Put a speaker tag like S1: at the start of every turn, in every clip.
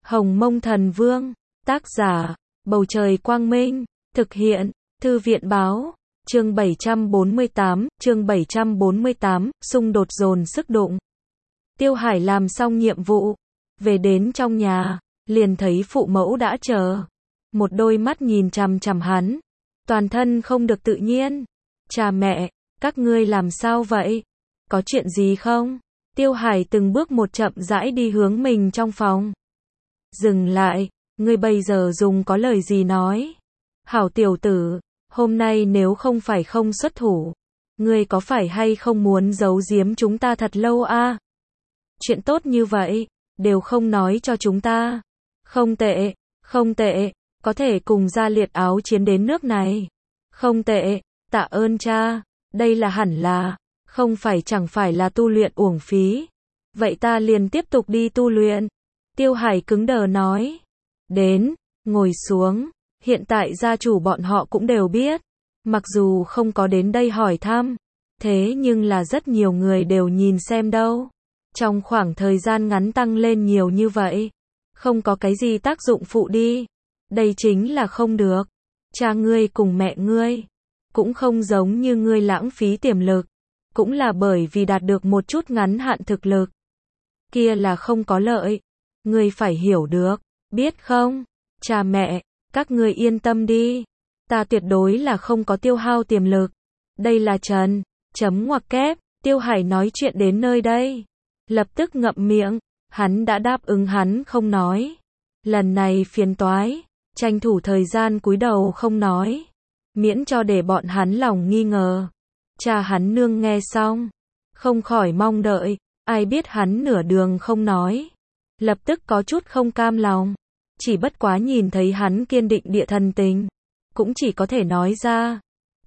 S1: Hồng Mông Thần Vương, tác giả, Bầu Trời Quang Minh, thực hiện, Thư viện Báo, chương 748, xung đột dồn sức đụng. Tiêu Hải làm xong nhiệm vụ, về đến trong nhà, liền thấy phụ mẫu đã chờ. Một đôi mắt nhìn chằm chằm hắn, toàn thân không được tự nhiên. Cha mẹ, các ngươi làm sao vậy? Có chuyện gì không? Tiêu Hải từng bước một chậm rãi đi hướng mình trong phòng. Dừng lại, ngươi bây giờ dùng có lời gì nói? Hảo tiểu tử, hôm nay nếu không phải không xuất thủ, ngươi có phải hay không muốn giấu giếm chúng ta thật lâu a? Chuyện tốt như vậy, đều không nói cho chúng ta. Không tệ, không tệ, có thể cùng Gia Liệt áo chiến đến nước này. Không tệ, tạ ơn cha, đây là hẳn là, không phải chẳng phải là tu luyện uổng phí. Vậy ta liền tiếp tục đi tu luyện. Tiêu Hải cứng đờ nói. Đến, ngồi xuống, hiện tại gia chủ bọn họ cũng đều biết. Mặc dù không có đến đây hỏi thăm, thế nhưng là rất nhiều người đều nhìn xem đâu. Trong khoảng thời gian ngắn tăng lên nhiều như vậy, không có cái gì tác dụng phụ đi. Đây chính là không được. Cha ngươi cùng mẹ ngươi, cũng không giống như ngươi lãng phí tiềm lực. Cũng là bởi vì đạt được một chút ngắn hạn thực lực. Kia là không có lợi. Ngươi phải hiểu được, biết không? Cha mẹ, các ngươi yên tâm đi. Ta tuyệt đối là không có tiêu hao tiềm lực. Đây là Trần, chấm ngoặc kép, Tiêu Hải nói chuyện đến nơi đây. Lập tức ngậm miệng, hắn đã đáp ứng hắn không nói. Lần này phiền toái, tranh thủ thời gian cúi đầu không nói. Miễn cho để bọn hắn lòng nghi ngờ. Cha hắn nương nghe xong, không khỏi mong đợi, ai biết hắn nửa đường không nói. Lập tức có chút không cam lòng, chỉ bất quá nhìn thấy hắn kiên định địa thần tình, cũng chỉ có thể nói ra.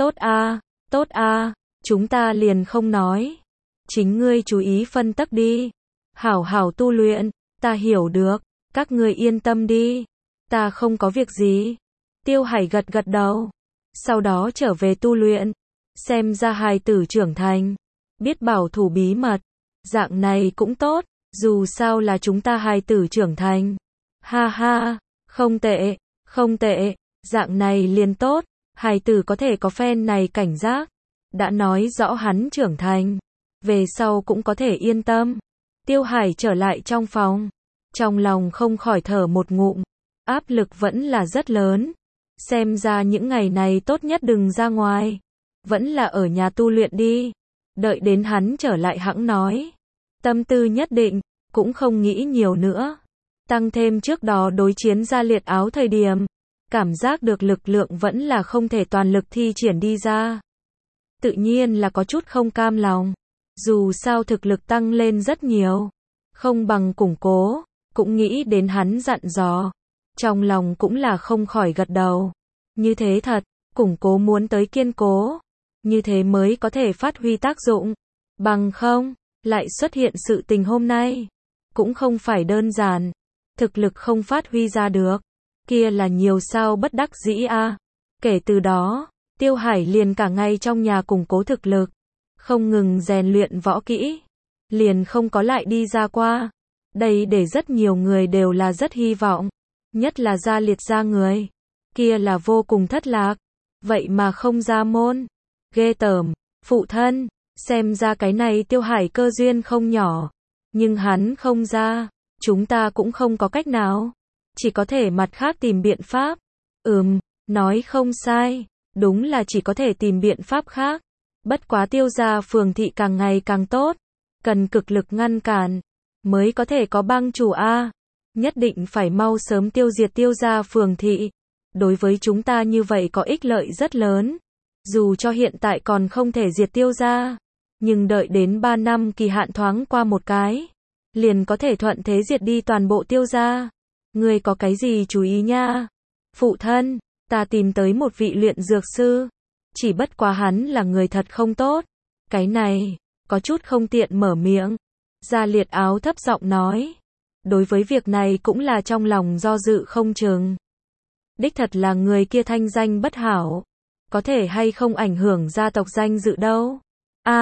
S1: Tốt a, chúng ta liền không nói. Chính ngươi chú ý phân tắc đi. Hảo hảo tu luyện, ta hiểu được, các ngươi yên tâm đi. Ta không có việc gì. Tiêu Hải gật gật đầu, sau đó trở về tu luyện. Xem ra hài tử trưởng thành, biết bảo thủ bí mật, dạng này cũng tốt, dù sao là chúng ta hài tử trưởng thành. Ha ha, không tệ, không tệ, dạng này liền tốt, hài tử có thể có phen này cảnh giác, đã nói rõ hắn trưởng thành, về sau cũng có thể yên tâm. Tiêu Hải trở lại trong phòng, trong lòng không khỏi thở một ngụm, áp lực vẫn là rất lớn, xem ra những ngày này tốt nhất đừng ra ngoài. Vẫn là ở nhà tu luyện đi. Đợi đến hắn trở lại hẵng nói. Tâm tư nhất định, cũng không nghĩ nhiều nữa. Tăng thêm trước đó đối chiến Gia Liệt áo thời điểm. Cảm giác được lực lượng vẫn là không thể toàn lực thi triển đi ra. Tự nhiên là có chút không cam lòng. Dù sao thực lực tăng lên rất nhiều. Không bằng củng cố, cũng nghĩ đến hắn dặn dò. Trong lòng cũng là không khỏi gật đầu. Như thế thật, củng cố muốn tới kiên cố. Như thế mới có thể phát huy tác dụng. Bằng không, lại xuất hiện sự tình hôm nay. Cũng không phải đơn giản. Thực lực không phát huy ra được. Kia là nhiều sao bất đắc dĩ a. Kể từ đó, Tiêu Hải liền cả ngày trong nhà củng cố thực lực. Không ngừng rèn luyện võ kỹ. Liền không có lại đi ra qua. Đây để rất nhiều người đều là rất hy vọng. Nhất là Gia Liệt gia người. Kia là vô cùng thất lạc. Vậy mà không ra môn. Ghê tởm, phụ thân, xem ra cái này Tiêu Hải cơ duyên không nhỏ. Nhưng hắn không ra, chúng ta cũng không có cách nào. Chỉ có thể mặt khác tìm biện pháp. Nói không sai, đúng là chỉ có thể tìm biện pháp khác. Bất quá Tiêu gia phường thị càng ngày càng tốt. Cần cực lực ngăn cản, mới có thể có bang chủ a. Nhất định phải mau sớm tiêu diệt Tiêu gia phường thị. Đối với chúng ta như vậy có ích lợi rất lớn. Dù cho hiện tại còn không thể diệt Tiêu gia, nhưng đợi đến 3 năm kỳ hạn thoáng qua một cái, liền có thể thuận thế diệt đi toàn bộ Tiêu gia. Ngươi có cái gì chú ý nha? Phụ thân, ta tìm tới một vị luyện dược sư, chỉ bất quá hắn là người thật không tốt. Cái này, có chút không tiện mở miệng. Gia Liệt áo thấp giọng nói. Đối với việc này cũng là trong lòng do dự không chừng. Đích thật là người kia thanh danh bất hảo. Có thể hay không ảnh hưởng gia tộc danh dự đâu.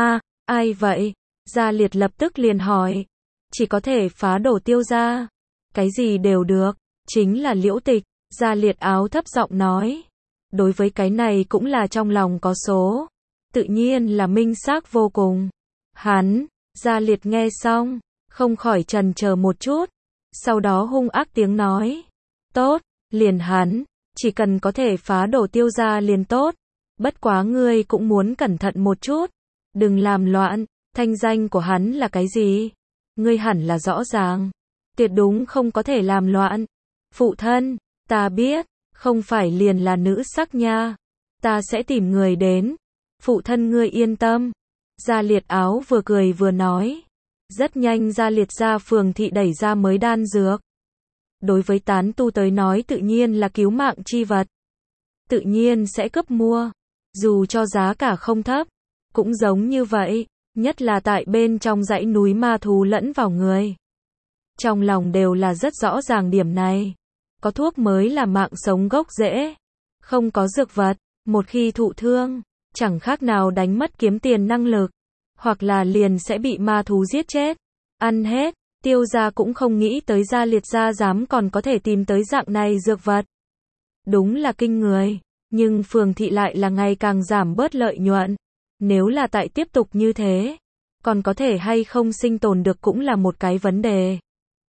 S1: Ai vậy? Gia Liệt lập tức liền hỏi. Chỉ có thể phá đổ Tiêu gia. Cái gì đều được, chính là Liễu Tịch, Gia Liệt Áo thấp giọng nói. Đối với cái này cũng là trong lòng có số, tự nhiên là minh xác vô cùng. Hắn, Gia Liệt nghe xong, không khỏi chần chờ một chút, sau đó hung ác tiếng nói. Tốt, liền hắn, chỉ cần có thể phá đổ Tiêu gia liền tốt, bất quá ngươi cũng muốn cẩn thận một chút, đừng làm loạn, thanh danh của hắn là cái gì? Ngươi hẳn là rõ ràng, tuyệt đúng không có thể làm loạn. Phụ thân, ta biết, không phải liền là nữ sắc nha, ta sẽ tìm người đến. Phụ thân ngươi yên tâm. Gia Liệt Áo vừa cười vừa nói. Rất nhanh Gia Liệt gia phường thị đẩy ra mới đan dược. Đối với tán tu tới nói tự nhiên là cứu mạng chi vật. Tự nhiên sẽ cướp mua. Dù cho giá cả không thấp. Cũng giống như vậy. Nhất là tại bên trong dãy núi ma thú lẫn vào người. Trong lòng đều là rất rõ ràng điểm này. Có thuốc mới là mạng sống gốc rễ. Không có dược vật. Một khi thụ thương, chẳng khác nào đánh mất kiếm tiền năng lực. Hoặc là liền sẽ bị ma thú giết chết. Ăn hết. Tiêu gia cũng không nghĩ tới Gia Liệt gia dám còn có thể tìm tới dạng này dược vật. Đúng là kinh người. Nhưng phường thị lại là ngày càng giảm bớt lợi nhuận. Nếu là tại tiếp tục như thế, còn có thể hay không sinh tồn được cũng là một cái vấn đề.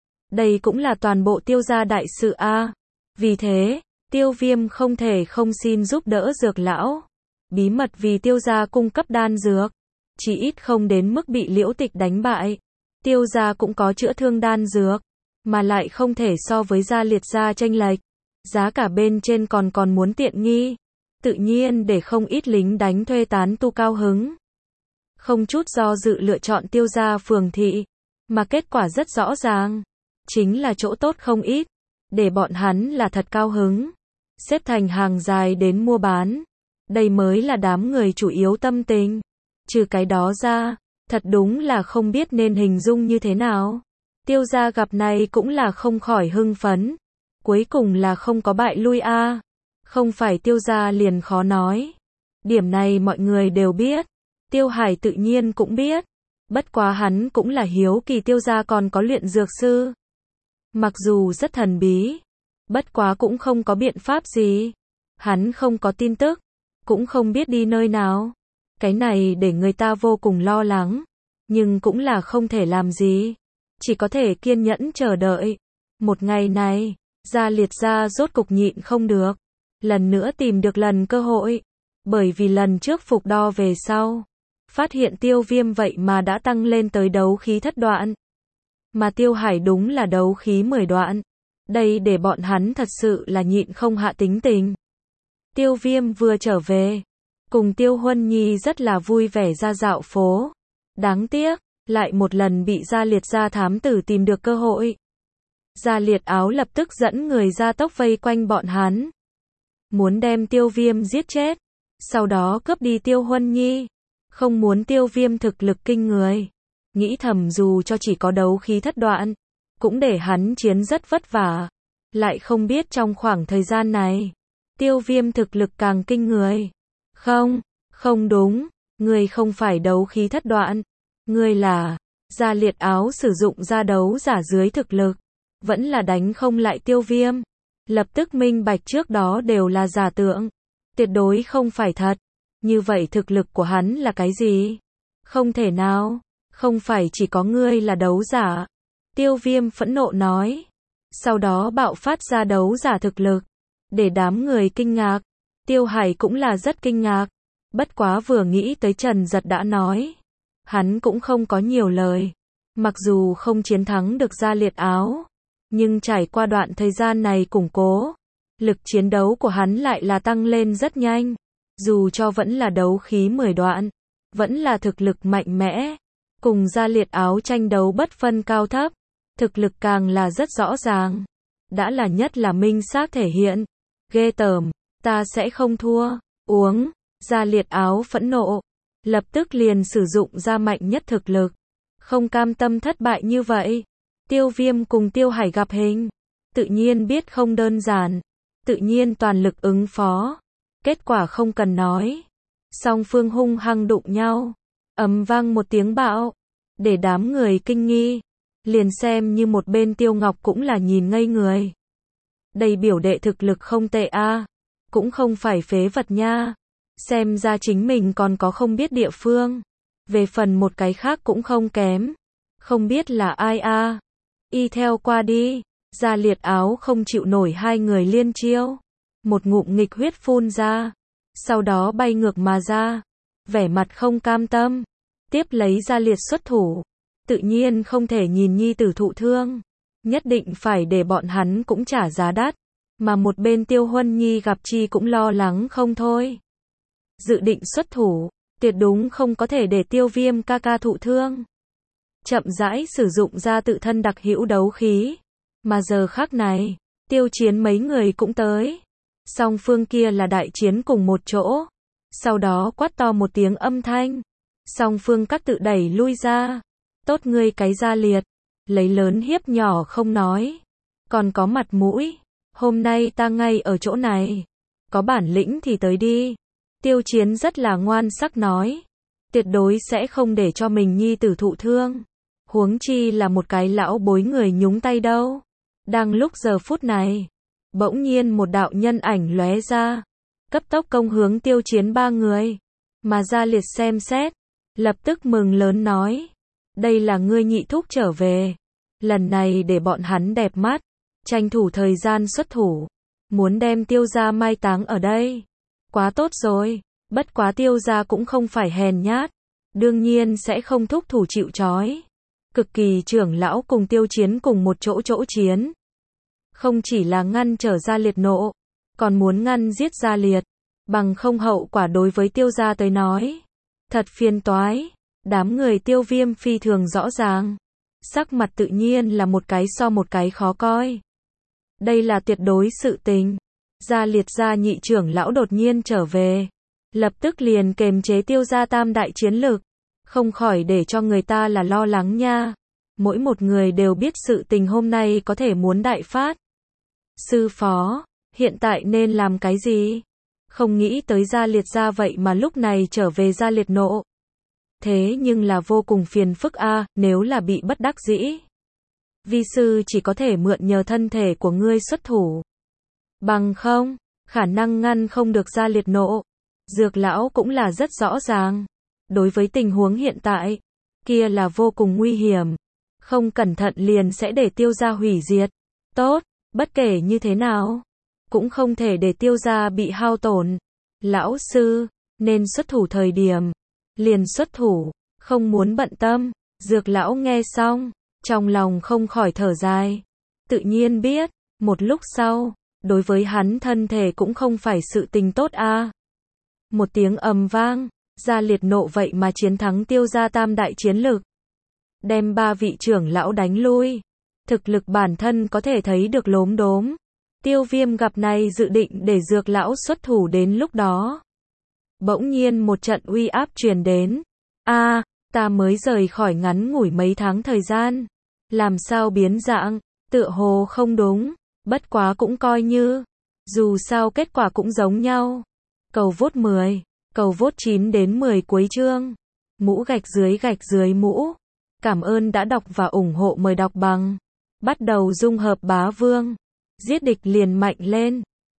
S1: Đây cũng là toàn bộ Tiêu gia đại sự a. Vì thế, Tiêu Viêm không thể không xin giúp đỡ dược lão. Bí mật vì Tiêu gia cung cấp đan dược. Chỉ ít không đến mức bị Liễu Tịch đánh bại. Tiêu gia cũng có chữa thương đan dược, mà lại không thể so với Gia Liệt gia chênh lệch. Giá cả bên trên còn muốn tiện nghi. Tự nhiên để không ít lính đánh thuê tán tu cao hứng. Không chút do dự lựa chọn Tiêu gia phường thị, mà kết quả rất rõ ràng. Chính là chỗ tốt không ít, để bọn hắn là thật cao hứng. Xếp thành hàng dài đến mua bán. Đây mới là đám người chủ yếu tâm tình. Trừ cái đó ra, thật đúng là không biết nên hình dung như thế nào. Tiêu gia gặp này cũng là không khỏi hưng phấn. Cuối cùng là không có bại lui a. Không phải Tiêu gia liền khó nói. Điểm này mọi người đều biết. Tiêu Hải tự nhiên cũng biết. Bất quá hắn cũng là hiếu kỳ Tiêu gia còn có luyện dược sư. Mặc dù rất thần bí, bất quá cũng không có biện pháp gì. Hắn không có tin tức, cũng không biết đi nơi nào. Cái này để người ta vô cùng lo lắng, nhưng cũng là không thể làm gì. Chỉ có thể kiên nhẫn chờ đợi. Một ngày này, Gia Liệt gia rốt cục nhịn không được. Lần nữa tìm được lần cơ hội. Bởi vì lần trước phục đo về sau, phát hiện Tiêu Viêm vậy mà đã tăng lên tới đấu khí thất đoạn. Mà Tiêu Hải đúng là đấu khí 10 đoạn. Đây để bọn hắn thật sự là nhịn không hạ tính tình. Tiêu Viêm vừa trở về, cùng Tiêu Huân Nhi rất là vui vẻ ra dạo phố. Đáng tiếc, lại một lần bị Gia Liệt gia thám tử tìm được cơ hội. Gia Liệt Áo lập tức dẫn người ra tốc vây quanh bọn hắn. Muốn đem Tiêu Viêm giết chết. Sau đó cướp đi Tiêu Huân Nhi. Không muốn Tiêu Viêm thực lực kinh người. Nghĩ thầm dù cho chỉ có đấu khí thất đoạn, cũng để hắn chiến rất vất vả. Lại không biết trong khoảng thời gian này, Tiêu Viêm thực lực càng kinh người. Không đúng, ngươi không phải đấu khí thất đoạn. Ngươi là, Gia Liệt Áo sử dụng ra đấu giả dưới thực lực. Vẫn là đánh không lại Tiêu Viêm. Lập tức minh bạch trước đó đều là giả tượng. Tuyệt đối không phải thật. Như vậy thực lực của hắn là cái gì? Không thể nào. Không phải chỉ có ngươi là đấu giả. Tiêu Viêm phẫn nộ nói. Sau đó bạo phát ra đấu giả thực lực. Để đám người kinh ngạc. Tiêu Hải cũng là rất kinh ngạc. Bất quá vừa nghĩ tới Trần Giật đã nói. Hắn cũng không có nhiều lời. Mặc dù không chiến thắng được Gia Liệt Áo. Nhưng trải qua đoạn thời gian này củng cố. Lực chiến đấu của hắn lại là tăng lên rất nhanh. Dù cho vẫn là đấu khí 10 đoạn. Vẫn là thực lực mạnh mẽ. Cùng Gia Liệt Áo tranh đấu bất phân cao thấp. Thực lực càng là rất rõ ràng. Đã là nhất là minh xác thể hiện. Ghê tởm, ta sẽ không thua. Uống. Gia Liệt Áo phẫn nộ. Lập tức liền sử dụng ra mạnh nhất thực lực. Không cam tâm thất bại như vậy. Tiêu Viêm cùng Tiêu Hải gặp hình. Tự nhiên biết không đơn giản. Tự nhiên toàn lực ứng phó. Kết quả không cần nói. Song phương hung hăng đụng nhau. Ầm vang một tiếng bạo. Để đám người kinh nghi. liền xem như một bên Tiêu Ngọc cũng là nhìn ngây người. Đây biểu đệ thực lực không tệ a, cũng không phải phế vật nha. Xem ra chính mình còn có không biết địa phương. Về phần một cái khác cũng không kém. Không biết là ai a. Y theo qua đi. Gia Liệt áo không chịu nổi hai người liên chiêu. Một ngụm nghịch huyết phun ra. Sau đó bay ngược mà ra. Vẻ mặt không cam tâm. Tiếp lấy Gia Liệt xuất thủ. Tự nhiên không thể nhìn nhi tử thụ thương. Nhất định phải để bọn hắn cũng trả giá đắt. Mà một bên Tiêu Huân Nhi gặp chi cũng lo lắng không thôi. Dự định xuất thủ. Tuyệt đúng không có thể để Tiêu Viêm ca ca thụ thương. Chậm rãi sử dụng ra tự thân đặc hữu đấu khí. Mà giờ khắc này, Tiêu Chiến mấy người cũng tới. Song phương kia là đại chiến cùng một chỗ. Sau đó quát to một tiếng âm thanh. Song phương các tự đẩy lui ra. Tốt ngươi cái Gia Liệt. Lấy lớn hiếp nhỏ không nói. Còn có mặt mũi. Hôm nay ta ngay ở chỗ này. Có bản lĩnh thì tới đi. Tiêu Chiến rất là ngoan sắc nói. Tuyệt đối sẽ không để cho mình nhi tử thụ thương. Huống chi là một cái lão bối người nhúng tay đâu. Đang lúc giờ phút này. Bỗng nhiên một đạo nhân ảnh lóe ra. Cấp tốc công hướng Tiêu Chiến ba người. Mà Gia Liệt xem xét. Lập tức mừng lớn nói. Đây là ngươi nhị thúc trở về. Lần này để bọn hắn đẹp mắt. Tranh thủ thời gian xuất thủ. Muốn đem Tiêu gia mai táng ở đây. Quá tốt rồi. Bất quá Tiêu gia cũng không phải hèn nhát. Đương nhiên sẽ không thúc thủ chịu trói. Cực Kỳ trưởng lão cùng Tiêu Chiến cùng một chỗ chiến. Không chỉ là ngăn trở Gia Liệt nộ. Còn muốn ngăn giết Gia Liệt. Bằng không hậu quả đối với Tiêu gia tới nói. Thật phiền toái. Đám người Tiêu Viêm phi thường rõ ràng. Sắc mặt tự nhiên là một cái so một cái khó coi. Đây là tuyệt đối sự tình. Gia Liệt gia nhị trưởng lão đột nhiên trở về. Lập tức liền kềm chế Tiêu gia tam đại chiến lực. Không khỏi để cho người ta là lo lắng nha. Mỗi một người đều biết sự tình hôm nay có thể muốn đại phát. Sư phó, hiện tại nên làm cái gì? Không nghĩ tới Gia Liệt gia vậy mà lúc này trở về Gia Liệt nộ. Thế nhưng là vô cùng phiền phức a, nếu là bị bất đắc dĩ. Vi sư chỉ có thể mượn nhờ thân thể của ngươi xuất thủ. Bằng không, khả năng ngăn không được Gia Liệt nộ. Dược lão cũng là rất rõ ràng. Đối với tình huống hiện tại, kia là vô cùng nguy hiểm. Không cẩn thận liền sẽ để Tiêu gia hủy diệt. Tốt, bất kể như thế nào, cũng không thể để Tiêu gia bị hao tổn. Lão sư, nên xuất thủ thời điểm. Liền xuất thủ, không muốn bận tâm. Dược lão nghe xong, trong lòng không khỏi thở dài. Tự nhiên biết, một lúc sau, đối với hắn thân thể cũng không phải sự tình tốt a. Một tiếng ầm vang, Gia Liệt nộ vậy mà chiến thắng Tiêu gia tam đại chiến lực. Đem ba vị trưởng lão đánh lui. Thực lực bản thân có thể thấy được lốm đốm. Tiêu Viêm gặp này dự định để dược lão xuất thủ đến lúc đó. Bỗng nhiên một trận uy áp truyền đến. Ta mới rời khỏi ngắn ngủi mấy tháng thời gian. Làm sao biến dạng, tựa hồ không đúng. Bất quá cũng coi như. Dù sao kết quả cũng giống nhau. Cầu vote 10, cầu vote 9 đến 10 cuối chương. Mũ gạch dưới mũ. Cảm ơn đã đọc và ủng hộ, mời đọc bằng. Bắt đầu dung hợp bá vương. Giết địch liền mạnh lên.